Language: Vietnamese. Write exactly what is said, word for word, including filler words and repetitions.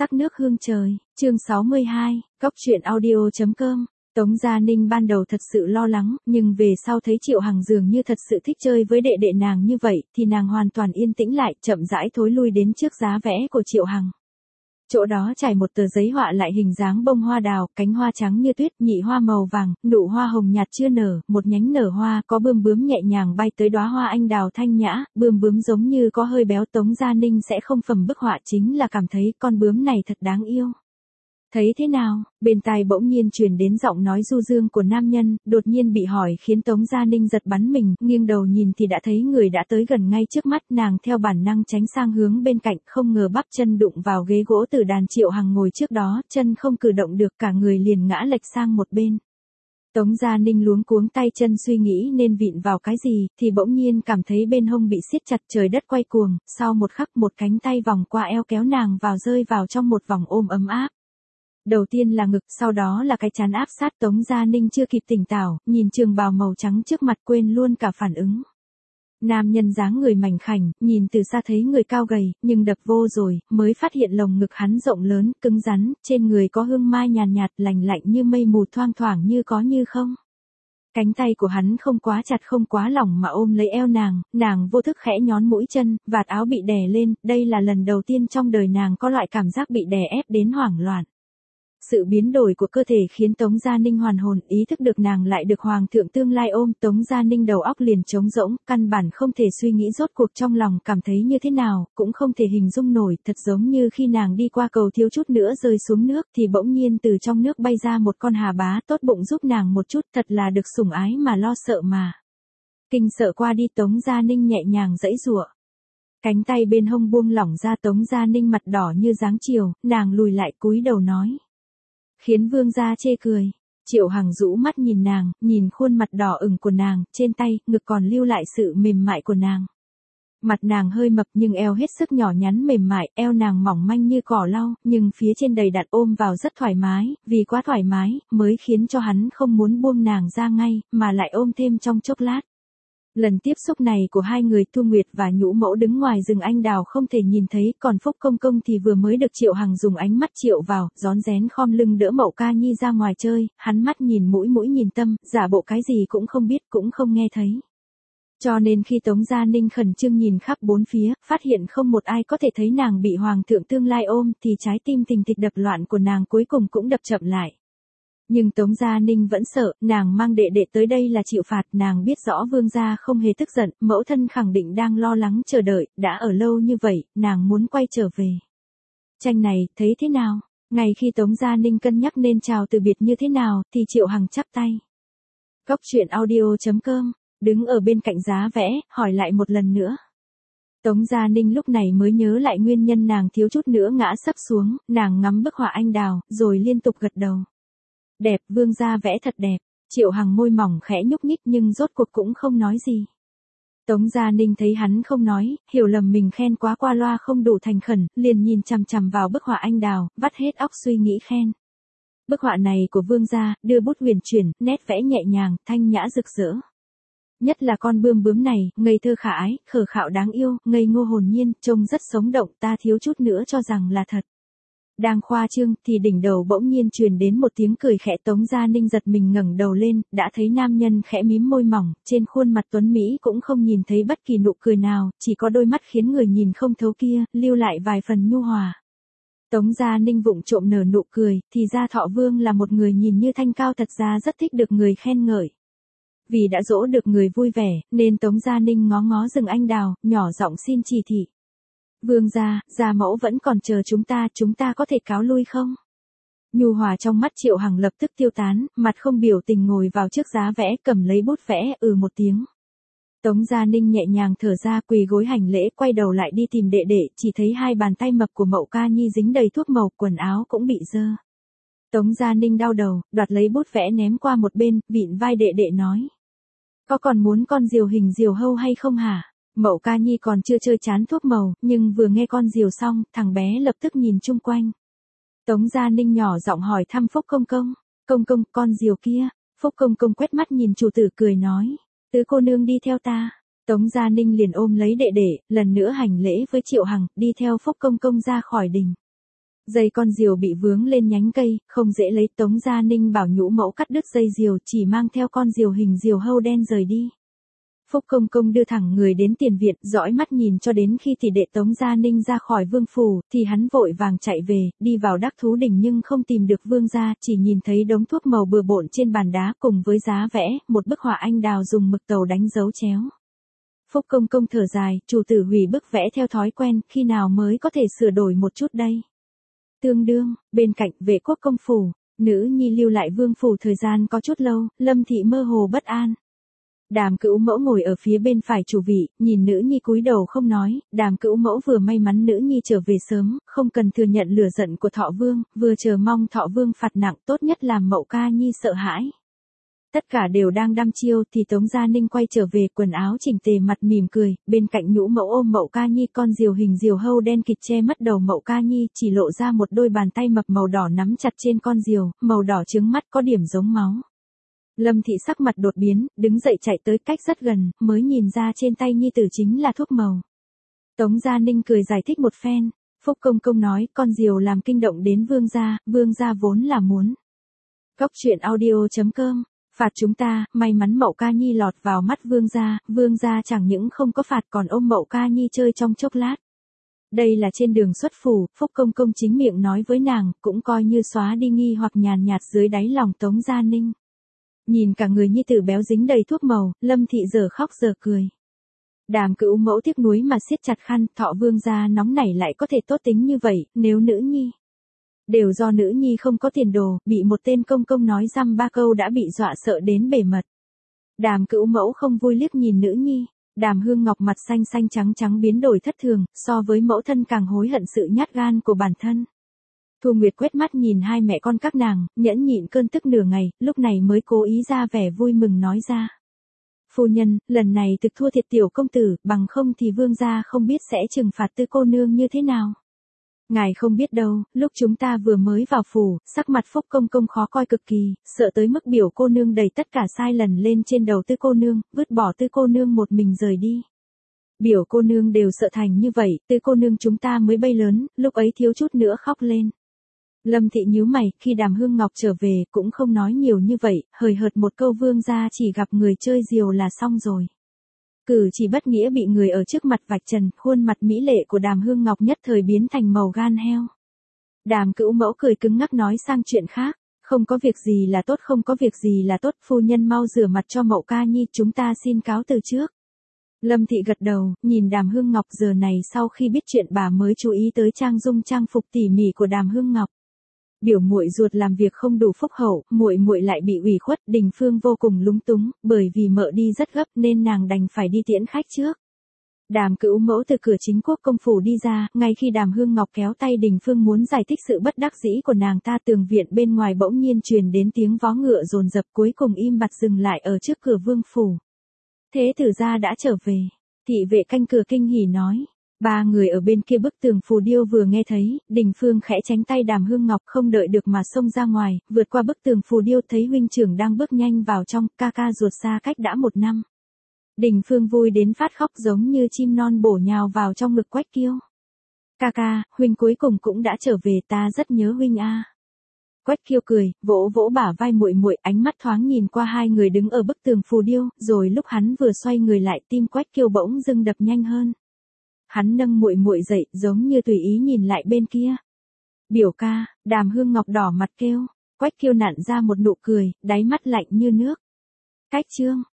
Sắc nước hương trời, chương sáu mươi hai, Góc truyện audio chấm com. Tống Gia Ninh ban đầu thật sự lo lắng, nhưng về sau thấy Triệu Hằng dường như thật sự thích chơi với đệ đệ nàng như vậy, thì nàng hoàn toàn yên tĩnh lại, chậm rãi thối lui đến trước giá vẽ của Triệu Hằng. Chỗ đó trải một tờ giấy họa lại hình dáng bông hoa đào, cánh hoa trắng như tuyết, nhị hoa màu vàng, nụ hoa hồng nhạt chưa nở, một nhánh nở hoa, có bươm bướm nhẹ nhàng bay tới đóa hoa anh đào thanh nhã, bươm bướm giống như có hơi béo. Tống Gia Ninh sẽ không phẩm bức họa, chính là cảm thấy con bướm này thật đáng yêu. Thấy thế nào? Bên tai bỗng nhiên truyền đến giọng nói du dương của nam nhân, đột nhiên bị hỏi khiến Tống Gia Ninh giật bắn mình, nghiêng đầu nhìn thì đã thấy người đã tới gần ngay trước mắt. Nàng theo bản năng tránh sang hướng bên cạnh, không ngờ bắp chân đụng vào ghế gỗ từ đàn Triệu Hằng ngồi trước đó, chân không cử động được, cả người liền ngã lệch sang một bên. Tống Gia Ninh luống cuống tay chân suy nghĩ nên vịn vào cái gì, thì bỗng nhiên cảm thấy bên hông bị siết chặt, trời đất quay cuồng, sau một khắc một cánh tay vòng qua eo kéo nàng vào, rơi vào trong một vòng ôm ấm áp. Đầu tiên là ngực, sau đó là cái trán áp sát. Tống Gia Ninh chưa kịp tỉnh táo, nhìn trường bào màu trắng trước mặt quên luôn cả phản ứng. Nam nhân dáng người mảnh khảnh, nhìn từ xa thấy người cao gầy, nhưng đập vô rồi, mới phát hiện lồng ngực hắn rộng lớn, cứng rắn, trên người có hương mai nhàn nhạt, nhạt, lành lạnh như mây mù, thoang thoảng như có như không. Cánh tay của hắn không quá chặt không quá lỏng mà ôm lấy eo nàng, nàng vô thức khẽ nhón mũi chân, vạt áo bị đè lên, đây là lần đầu tiên trong đời nàng có loại cảm giác bị đè ép đến hoảng loạn. Sự biến đổi của cơ thể khiến Tống Gia Ninh hoàn hồn, ý thức được nàng lại được Hoàng thượng tương lai ôm. Tống Gia Ninh đầu óc liền trống rỗng, căn bản không thể suy nghĩ rốt cuộc trong lòng cảm thấy như thế nào, cũng không thể hình dung nổi, thật giống như khi nàng đi qua cầu thiếu chút nữa rơi xuống nước thì bỗng nhiên từ trong nước bay ra một con hà bá tốt bụng giúp nàng một chút, thật là được sủng ái mà lo sợ mà. Kinh sợ qua đi, Tống Gia Ninh nhẹ nhàng giãy giụa. Cánh tay bên hông buông lỏng ra. Tống Gia Ninh mặt đỏ như dáng chiều, nàng lùi lại cúi đầu nói. Khiến vương gia chê cười. Triệu Hằng rũ mắt nhìn nàng, nhìn khuôn mặt đỏ ửng của nàng, trên tay, ngực còn lưu lại sự mềm mại của nàng. Mặt nàng hơi mập nhưng eo hết sức nhỏ nhắn mềm mại, eo nàng mỏng manh như cỏ lau, nhưng phía trên đầy đặn ôm vào rất thoải mái, vì quá thoải mái, mới khiến cho hắn không muốn buông nàng ra ngay, mà lại ôm thêm trong chốc lát. Lần tiếp xúc này của hai người, Thu Nguyệt và Nhũ Mẫu đứng ngoài rừng anh đào không thể nhìn thấy, còn Phúc Công Công thì vừa mới được Triệu Hằng dùng ánh mắt triệu vào, rón rén khom lưng đỡ Mậu Ca Nhi ra ngoài chơi, hắn mắt nhìn mũi mũi nhìn tâm, giả bộ cái gì cũng không biết cũng không nghe thấy. Cho nên khi Tống Gia Ninh khẩn trương nhìn khắp bốn phía, phát hiện không một ai có thể thấy nàng bị Hoàng thượng tương lai ôm, thì trái tim tình thịch đập loạn của nàng cuối cùng cũng đập chậm lại. Nhưng Tống Gia Ninh vẫn sợ, nàng mang đệ đệ tới đây là chịu phạt, nàng biết rõ vương gia không hề tức giận, mẫu thân khẳng định đang lo lắng chờ đợi, đã ở lâu như vậy, nàng muốn quay trở về. Tranh này, thấy thế nào? Ngày khi Tống Gia Ninh cân nhắc nên chào từ biệt như thế nào, thì Triệu Hằng chắp tay. Góc truyện audio chấm com, đứng ở bên cạnh giá vẽ, hỏi lại một lần nữa. Tống Gia Ninh lúc này mới nhớ lại nguyên nhân nàng thiếu chút nữa ngã sấp xuống, nàng ngắm bức họa anh đào, rồi liên tục gật đầu. Đẹp, vương gia vẽ thật đẹp. Triệu Hằng môi mỏng khẽ nhúc nhích nhưng rốt cuộc cũng không nói gì. Tống Gia Ninh thấy hắn không nói, hiểu lầm mình khen quá qua loa không đủ thành khẩn, liền nhìn chằm chằm vào bức họa anh đào, vắt hết óc suy nghĩ khen. Bức họa này của vương gia, đưa bút huyền chuyển, nét vẽ nhẹ nhàng, thanh nhã rực rỡ. Nhất là con bươm bướm này, ngây thơ khả ái, khờ khạo đáng yêu, ngây ngô hồn nhiên, trông rất sống động, ta thiếu chút nữa cho rằng là thật. Đang khoa trương thì đỉnh đầu bỗng nhiên truyền đến một tiếng cười khẽ. Tống Gia Ninh giật mình ngẩng đầu lên, đã thấy nam nhân khẽ mím môi mỏng, trên khuôn mặt tuấn mỹ cũng không nhìn thấy bất kỳ nụ cười nào, chỉ có đôi mắt khiến người nhìn không thấu kia, lưu lại vài phần nhu hòa. Tống Gia Ninh vụng trộm nở nụ cười, thì ra Thọ Vương là một người nhìn như thanh cao, thật ra rất thích được người khen ngợi. Vì đã dỗ được người vui vẻ, nên Tống Gia Ninh ngó ngó rừng anh đào, nhỏ giọng xin chỉ thị. Vương gia, gia mẫu vẫn còn chờ chúng ta, chúng ta có thể cáo lui không? Nhu hòa trong mắt Triệu Hằng lập tức tiêu tán, mặt không biểu tình ngồi vào trước giá vẽ, cầm lấy bút vẽ, ừ một tiếng. Tống Gia Ninh nhẹ nhàng thở ra, quỳ gối hành lễ, quay đầu lại đi tìm đệ đệ, chỉ thấy hai bàn tay mập của Mậu Ca Nhi dính đầy thuốc màu, quần áo cũng bị dơ. Tống Gia Ninh đau đầu, đoạt lấy bút vẽ ném qua một bên, vịn vai đệ đệ nói. Có còn muốn con diều hình diều hâu hay không hả? Mậu Ca Nhi còn chưa chơi chán thuốc màu, nhưng vừa nghe con diều xong, thằng bé lập tức nhìn chung quanh. Tống Gia Ninh nhỏ giọng hỏi thăm Phúc Công Công. Công công, con diều kia. Phúc Công Công quét mắt nhìn chủ tử cười nói. Tứ cô nương đi theo ta. Tống Gia Ninh liền ôm lấy đệ đệ, lần nữa hành lễ với Triệu Hằng, đi theo Phúc Công Công ra khỏi đình. Dây con diều bị vướng lên nhánh cây, không dễ lấy. Tống Gia Ninh bảo nhũ mẫu cắt đứt dây diều, chỉ mang theo con diều hình diều hâu đen rời đi. Phúc Công Công đưa thẳng người đến tiền viện, dõi mắt nhìn cho đến khi tỷ đệ Tống Gia Ninh ra khỏi vương phủ, thì hắn vội vàng chạy về, đi vào Đắc Thú Đình nhưng không tìm được vương gia, chỉ nhìn thấy đống thuốc màu bừa bộn trên bàn đá cùng với giá vẽ, một bức họa anh đào dùng mực tàu đánh dấu chéo. Phúc Công Công thở dài, chủ tử hủy bức vẽ theo thói quen, khi nào mới có thể sửa đổi một chút đây. Tương đương, bên cạnh Vệ Quốc công phủ, nữ nhi lưu lại vương phủ thời gian có chút lâu, Lâm thị mơ hồ bất an. Đàm Cữu Mẫu ngồi ở phía bên phải chủ vị, nhìn nữ nhi cúi đầu không nói. Đàm Cữu Mẫu vừa may mắn nữ nhi trở về sớm, không cần thừa nhận lửa giận của Thọ Vương, vừa chờ mong Thọ Vương phạt nặng, tốt nhất làm Mậu Ca Nhi sợ hãi. Tất cả đều đang đăm chiêu thì Tống Gia Ninh quay trở về, quần áo chỉnh tề, mặt mỉm cười, bên cạnh nhũ mẫu ôm Mậu Ca Nhi, con diều hình diều hâu đen kịt che mất đầu Mậu Ca Nhi, chỉ lộ ra một đôi bàn tay mập màu đỏ nắm chặt trên con diều, màu đỏ trướng mắt có điểm giống máu. Lâm thị sắc mặt đột biến, đứng dậy chạy tới cách rất gần, mới nhìn ra trên tay nhi tử chính là thuốc màu. Tống Gia Ninh cười giải thích một phen, Phúc Công Công nói, con diều làm kinh động đến vương gia, vương gia vốn là muốn. Cóc truyện audio chấm com, phạt chúng ta, may mắn Mậu Ca Nhi lọt vào mắt vương gia, vương gia chẳng những không có phạt còn ôm Mậu Ca Nhi chơi trong chốc lát. Đây là trên đường xuất phủ, Phúc Công Công chính miệng nói với nàng, cũng coi như xóa đi nghi hoặc nhàn nhạt dưới đáy lòng Tống Gia Ninh. Nhìn cả người nhi tử béo dính đầy thuốc màu, Lâm thị giờ khóc giờ cười. Đàm Cữu Mẫu tiếc nuối mà siết chặt khăn, Thọ vương gia nóng nảy lại có thể tốt tính như vậy, nếu nữ nhi. Đều do nữ nhi không có tiền đồ, bị một tên công công nói dăm ba câu đã bị dọa sợ đến bể mật. Đàm Cữu Mẫu không vui liếc nhìn nữ nhi, Đàm Hương Ngọc mặt xanh xanh trắng trắng biến đổi thất thường, so với mẫu thân càng hối hận sự nhát gan của bản thân. Thu Nguyệt quét mắt nhìn hai mẹ con các nàng, nhẫn nhịn cơn tức nửa ngày, lúc này mới cố ý ra vẻ vui mừng nói ra. Phu nhân, lần này thực thua thiệt tiểu công tử, bằng không thì vương gia không biết sẽ trừng phạt Tư cô nương như thế nào. Ngài không biết đâu, lúc chúng ta vừa mới vào phủ, sắc mặt Phúc Công Công khó coi cực kỳ, sợ tới mức biểu cô nương đầy tất cả sai lần lên trên đầu Tư cô nương, vứt bỏ Tư cô nương một mình rời đi. Biểu cô nương đều sợ thành như vậy, Tư cô nương chúng ta mới bay lớn, lúc ấy thiếu chút nữa khóc lên. Lâm thị nhíu mày, khi Đàm Hương Ngọc trở về, cũng không nói nhiều như vậy, hời hợt một câu vương gia chỉ gặp người chơi diều là xong rồi. Cử chỉ bất nghĩa bị người ở trước mặt vạch trần, khuôn mặt mỹ lệ của Đàm Hương Ngọc nhất thời biến thành màu gan heo. Đàm Cữu Mẫu cười cứng ngắc nói sang chuyện khác, không có việc gì là tốt, không có việc gì là tốt, phu nhân mau rửa mặt cho Mậu Ca Nhi, chúng ta xin cáo từ trước. Lâm thị gật đầu, nhìn Đàm Hương Ngọc, giờ này sau khi biết chuyện bà mới chú ý tới trang dung trang phục tỉ mỉ của Đàm Hương Ngọc. Biểu muội ruột làm việc không đủ phúc hậu, muội muội lại bị ủy khuất, Đình Phương vô cùng lúng túng, bởi vì mợ đi rất gấp nên nàng đành phải đi tiễn khách trước. Đàm Cữu Mẫu từ cửa Chính Quốc công phủ đi ra, ngay khi Đàm Hương Ngọc kéo tay Đình Phương muốn giải thích sự bất đắc dĩ của nàng ta, tường viện bên ngoài bỗng nhiên truyền đến tiếng vó ngựa dồn dập, cuối cùng im bặt dừng lại ở trước cửa vương phủ. Thế tử gia đã trở về, thị vệ canh cửa kinh hỉ nói. Ba người ở bên kia bức tường phù điêu vừa nghe thấy, Đình Phương khẽ tránh tay Đàm Hương Ngọc, không đợi được mà xông ra ngoài, vượt qua bức tường phù điêu thấy huynh trưởng đang bước nhanh vào trong, ca ca ruột xa cách đã một năm. Đình Phương vui đến phát khóc giống như chim non bổ nhào vào trong ngực Quách Kiêu. Ca ca, huynh cuối cùng cũng đã trở về, ta rất nhớ huynh a. Quách Kiêu cười, vỗ vỗ bả vai muội muội, ánh mắt thoáng nhìn qua hai người đứng ở bức tường phù điêu, rồi lúc hắn vừa xoay người lại, tim Quách Kiêu bỗng dưng đập nhanh hơn. Hắn nâng muội muội dậy, giống như tùy ý nhìn lại bên kia. Biểu ca, Đàm Hương Ngọc đỏ mặt kêu. Quách Kiêu nặn ra một nụ cười, đáy mắt lạnh như nước. Cách chương,